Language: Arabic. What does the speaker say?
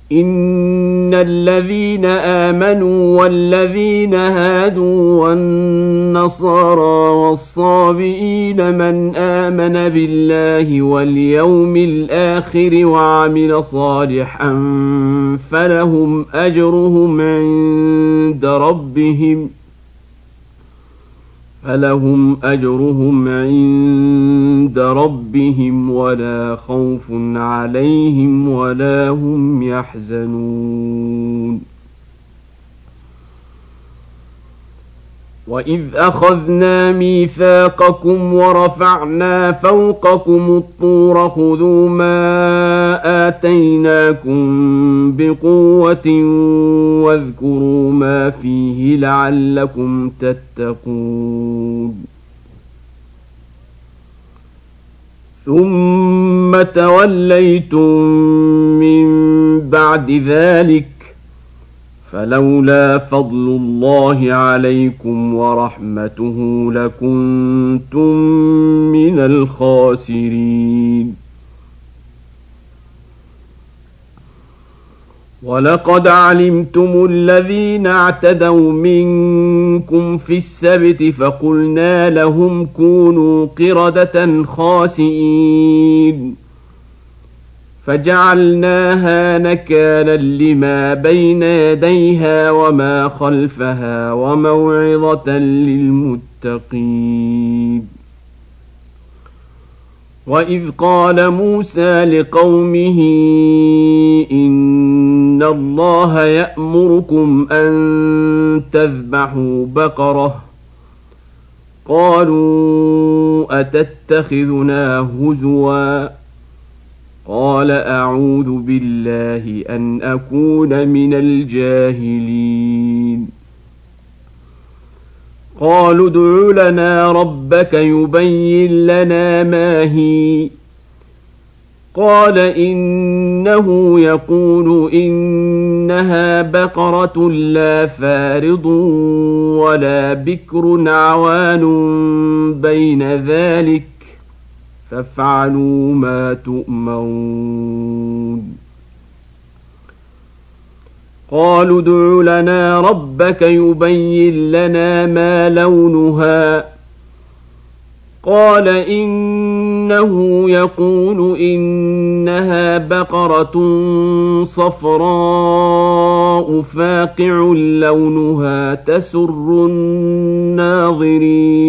إن الذين آمنوا والذين هادوا والنصارى والصابئين من آمن بالله واليوم الآخر وعمل صالحا فلهم أجرهم عند ربهم ولا خوف عليهم ولا هم يحزنون. وإذ أخذنا ميثاقكم ورفعنا فوقكم الطور خذوا ما آتيناكم بقوة واذكروا ما فيه لعلكم تتقون. ثم توليتم من بعد ذلك فلولا فضل الله عليكم ورحمته لكنتم من الخاسرين. ولقد علمتم الذين اعتدوا منكم في السبت فقلنا لهم كونوا قردة خاسئين فجعلناها نكالا لما بين يديها وما خلفها وموعظة للمتقين. وإذ قال موسى لقومه إن الله يأمركم أن تذبحوا بقرة قالوا أتتخذنا هزوا قال أعوذ بالله أن أكون من الجاهلين. قالوا ادع لنا ربك يبين لنا ما هي قال إنه يقول إنها بقرة لا فارض ولا بكر عوان بين ذلك فافعلوا ما تؤمرون. قالوا ادع لنا ربك يبين لنا ما لونها قال إنه يقول إنها بقرة صفراء فاقع لونها تسر الناظرين.